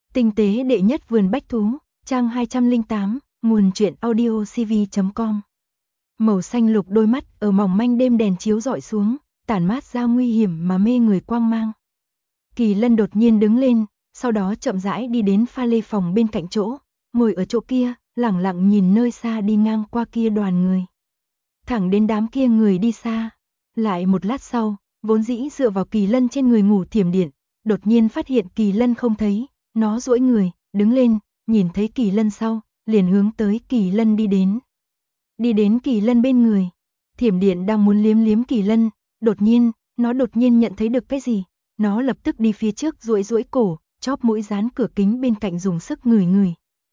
Tinh tế đệ nhất vườn bách thú, trang 208, nguồn truyện audio cv.com. Màu xanh lục đôi mắt ở mỏng manh đêm đèn chiếu rọi xuống, tản mát ra nguy hiểm mà mê người quang mang. Kỳ Lân đột nhiên đứng lên, sau đó chậm rãi đi đến pha lê phòng bên cạnh chỗ, ngồi ở chỗ kia, lẳng lặng nhìn nơi xa đi ngang qua kia đoàn người. Thẳng đến đám kia người đi xa. Lại một lát sau, vốn dĩ dựa vào Kỳ Lân trên người ngủ Thiểm Điện, đột nhiên phát hiện Kỳ Lân không thấy, nó duỗi người, đứng lên, nhìn thấy Kỳ Lân sau, liền hướng tới Kỳ Lân đi đến. Đi đến Kỳ Lân bên người, Thiểm Điện đang muốn liếm liếm Kỳ Lân, nó đột nhiên nhận thấy được cái gì, nó lập tức đi phía trước duỗi duỗi cổ, chóp mũi dán cửa kính bên cạnh dùng sức ngửi ngửi.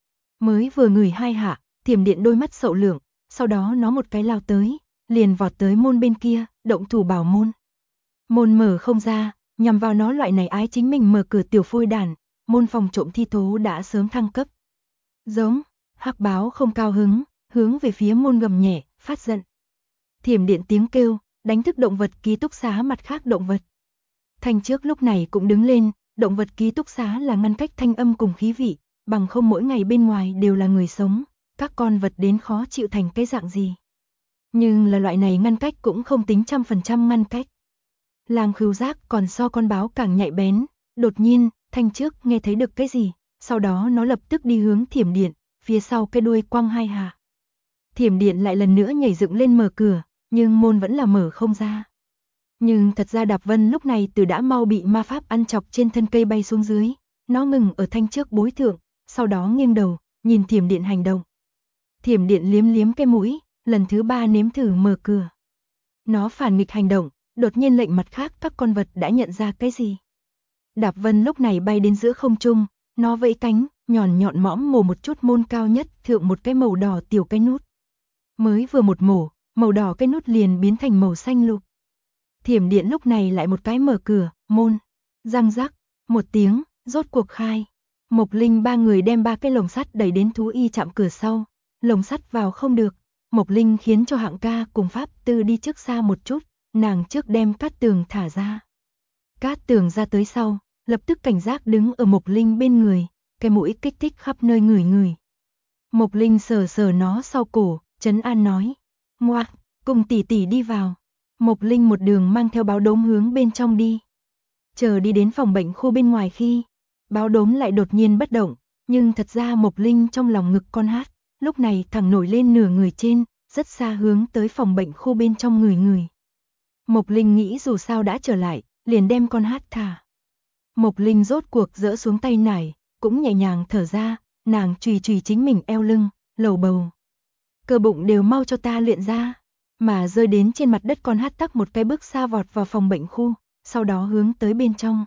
Mới vừa ngửi hai hạ, Thiểm Điện đôi mắt sậu lượng, sau đó nó một cái lao tới, liền vọt tới môn bên kia, động thủ bảo môn. Môn mở không ra, nhằm vào nó loại này ái chính mình mở cửa tiểu phôi đàn, môn phòng trộm thi thố đã sớm thăng cấp. Giống, Hắc Báo không cao hứng, hướng về phía môn gầm nhẹ, phát giận. Thiểm Điện tiếng kêu, đánh thức động vật ký túc xá mặt khác động vật. Thanh Trước lúc này cũng đứng lên, động vật ký túc xá là ngăn cách thanh âm cùng khí vị, bằng không mỗi ngày bên ngoài đều là người sống, các con vật đến khó chịu thành cái dạng gì. Nhưng là loại này ngăn cách cũng không tính 100% ngăn cách. Lang khứu giác còn so con báo càng nhạy bén, đột nhiên, Thanh Trước nghe thấy được cái gì, sau đó nó lập tức đi hướng Thiểm Điện, phía sau cái đuôi quăng hai hạ. Thiểm Điện lại lần nữa nhảy dựng lên mở cửa, nhưng môn vẫn là mở không ra. Nhưng thật ra Đạp Vân lúc này từ đã mau bị ma pháp ăn chọc trên thân cây bay xuống dưới, nó ngừng ở Thanh Trước bối thượng, sau đó nghiêng đầu, nhìn Thiểm Điện hành động. Thiểm Điện liếm liếm cái mũi, lần thứ 3 nếm thử mở cửa. Nó phản nghịch hành động, đột nhiên lệnh mặt khác các con vật đã nhận ra cái gì. Đạp Vân lúc này bay đến giữa không trung, nó vẫy cánh, nhọn mõm mổ một chút môn cao nhất thượng một cái màu đỏ tiểu cái nút. Mới vừa một mổ, màu đỏ cái nút liền biến thành màu xanh lục. Thiểm Điện lúc này lại một cái mở cửa, môn, răng rắc, một tiếng, rốt cuộc khai. Mộc Linh ba người đem 3 cái lồng sắt đẩy đến thú y trạm cửa sau, lồng sắt vào không được. Mộc Linh khiến cho Hạng Ca cùng Pháp Tư đi trước xa một chút, nàng trước đem Cát Tường thả ra. Cát Tường ra tới sau, lập tức cảnh giác đứng ở Mộc Linh bên người, cái mũi kích thích khắp nơi ngửi ngửi. Mộc Linh sờ sờ nó sau cổ, trấn an nói, ngoác, cùng tỷ tỷ đi vào. Mộc Linh một đường mang theo Báo Đốm hướng bên trong đi. Chờ đi đến phòng bệnh khu bên ngoài khi, Báo Đốm lại đột nhiên bất động, nhưng thật ra Mộc Linh trong lòng ngực con hát, lúc này thẳng nổi lên nửa người trên, rất xa hướng tới phòng bệnh khu bên trong người. Mộc Linh nghĩ dù sao đã trở lại, liền đem con hát thả. Mộc Linh rốt cuộc dỡ xuống tay nải, cũng nhẹ nhàng thở ra, nàng chùy chính mình eo lưng, lầu bầu. Cơ bụng đều mau cho ta luyện ra, mà rơi đến trên mặt đất con hát tắc một cái bước xa vọt vào phòng bệnh khu, sau đó hướng tới bên trong.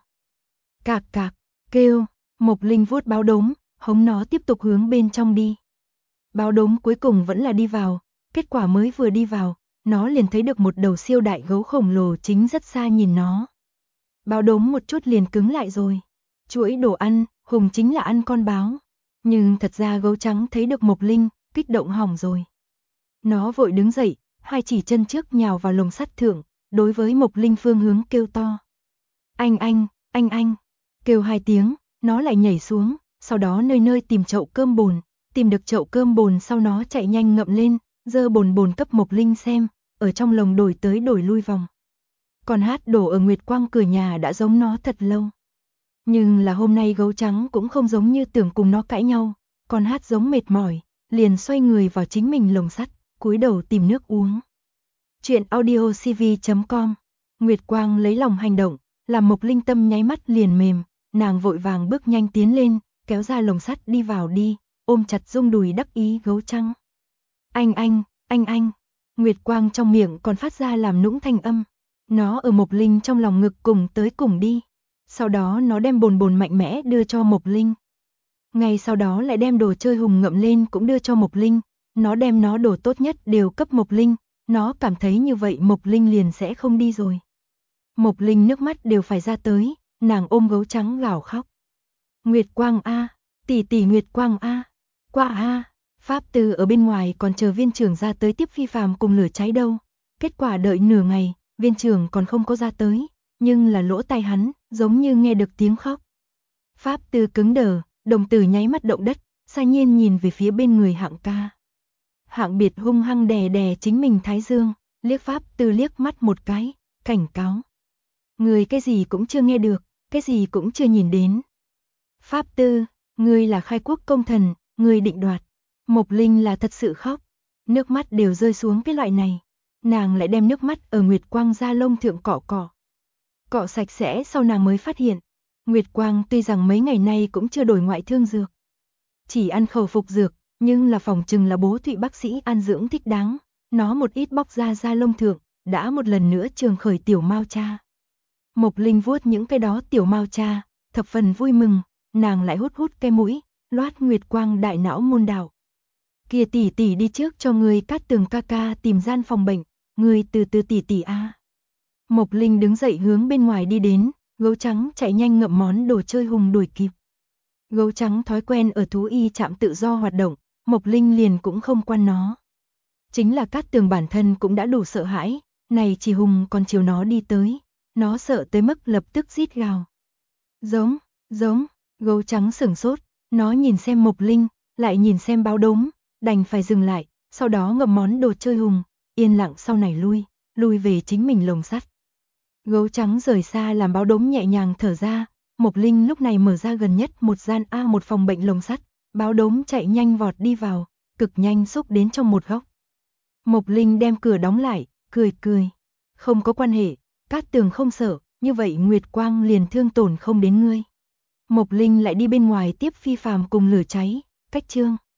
Cạc cạc, kêu, Mộc Linh vuốt Báo Đốm, hống nó tiếp tục hướng bên trong đi. Báo Đốm cuối cùng vẫn là đi vào, kết quả mới vừa đi vào, nó liền thấy được một đầu siêu đại gấu khổng lồ chính rất xa nhìn nó. Báo Đốm một chút liền cứng lại rồi. Chuỗi đồ ăn, Hùng chính là ăn con báo. Nhưng thật ra gấu trắng thấy được Mộc Linh, kích động hỏng rồi. Nó vội đứng dậy, hai chỉ chân trước nhào vào lồng sắt thượng, đối với Mộc Linh phương hướng kêu to. Anh, kêu 2 tiếng, nó lại nhảy xuống, sau đó nơi nơi tìm chậu cơm bồn. Tìm được chậu cơm bồn sau nó chạy nhanh ngậm lên, dơ bồn cấp Mộc Linh xem, ở trong lồng đổi tới đổi lui vòng. Còn hát đổ ở Nguyệt Quang cửa nhà đã giống nó thật lâu. Nhưng là hôm nay gấu trắng cũng không giống như tưởng cùng nó cãi nhau, còn hát giống mệt mỏi, liền xoay người vào chính mình lồng sắt, cúi đầu tìm nước uống. Chuyện audio cv.com. Nguyệt Quang lấy lòng hành động, làm Mộc Linh tâm nháy mắt liền mềm, nàng vội vàng bước nhanh tiến lên, kéo ra lồng sắt đi vào đi, ôm chặt Dung đùi đắc ý gấu trắng. Anh. Nguyệt Quang trong miệng còn phát ra làm nũng thanh âm. Nó ở Mộc Linh trong lòng ngực cùng tới cùng đi. Sau đó nó đem bồn mạnh mẽ đưa cho Mộc Linh. Ngay sau đó lại đem đồ chơi Hùng ngậm lên cũng đưa cho Mộc Linh. Nó đem nó đồ tốt nhất đều cấp Mộc Linh. Nó cảm thấy như vậy Mộc Linh liền sẽ không đi rồi. Mộc Linh nước mắt đều phải ra tới, nàng ôm gấu trắng gào khóc. Nguyệt Quang a, tỷ Nguyệt Quang a, qua a. Pháp Tư ở bên ngoài còn chờ viên trưởng ra tới tiếp Phi Phàm cùng lửa cháy đâu. Kết quả đợi nửa ngày, viên trưởng còn không có ra tới, nhưng là lỗ tai hắn, giống như nghe được tiếng khóc. Pháp Tư cứng đờ, Đồng tử nháy mắt động đất, Sa Nhiên nhìn về phía bên người Hạng ca. Hạng Biệt hung hăng đè đè chính mình thái dương, liếc Pháp Tư liếc mắt một cái, cảnh cáo. Người cái gì cũng chưa nghe được, cái gì cũng chưa nhìn đến. Pháp Tư, ngươi là khai quốc công thần, ngươi định đoạt. Mộc Linh là thật sự khóc, nước mắt đều rơi xuống cái loại này. Nàng lại đem nước mắt ở Nguyệt Quang da lông thượng cọ cọ. Cọ sạch sẽ sau nàng mới phát hiện, Nguyệt Quang tuy rằng mấy ngày nay cũng chưa đổi ngoại thương dược. Chỉ ăn khẩu phục dược, nhưng là phòng chừng là bố Thụy bác sĩ an dưỡng thích đáng. Nó một ít bóc ra da lông thượng, đã một lần nữa trường khởi tiểu mao cha. Mộc Linh vuốt những cái đó tiểu mao cha, thập phần vui mừng, nàng lại hút hút cái mũi, loát Nguyệt Quang đại não môn đạo. Kia tỷ tỷ đi trước cho người Cát Tường ca ca tìm gian phòng bệnh, người từ từ tỷ tỷ a. Mộc Linh đứng dậy hướng bên ngoài đi đến, gấu trắng chạy nhanh ngậm món đồ chơi hùng đuổi kịp. Gấu trắng thói quen ở thú y trạm tự do hoạt động, Mộc Linh liền cũng không quan nó. Chính là Cát Tường bản thân cũng đã đủ sợ hãi, này chỉ hùng còn chiều nó đi tới, nó sợ tới mức lập tức rít gào. Giống, gấu trắng sửng sốt, nó nhìn xem Mộc Linh, lại nhìn xem báo đốm, đành phải dừng lại, sau đó ngậm món đồ chơi hùng, yên lặng sau này lui về chính mình lồng sắt. Gấu trắng rời xa làm báo đốm nhẹ nhàng thở ra, Mộc Linh lúc này mở ra gần nhất một gian A1 phòng bệnh lồng sắt, báo đốm chạy nhanh vọt đi vào, cực nhanh xúc đến trong một góc. Mộc Linh đem cửa đóng lại, cười. Không có quan hệ, Cát Tường không sợ, như vậy Nguyệt Quang liền thương tổn không đến ngươi. Mộc Linh lại đi bên ngoài tiếp Phi Phàm cùng lửa cháy, cách chương.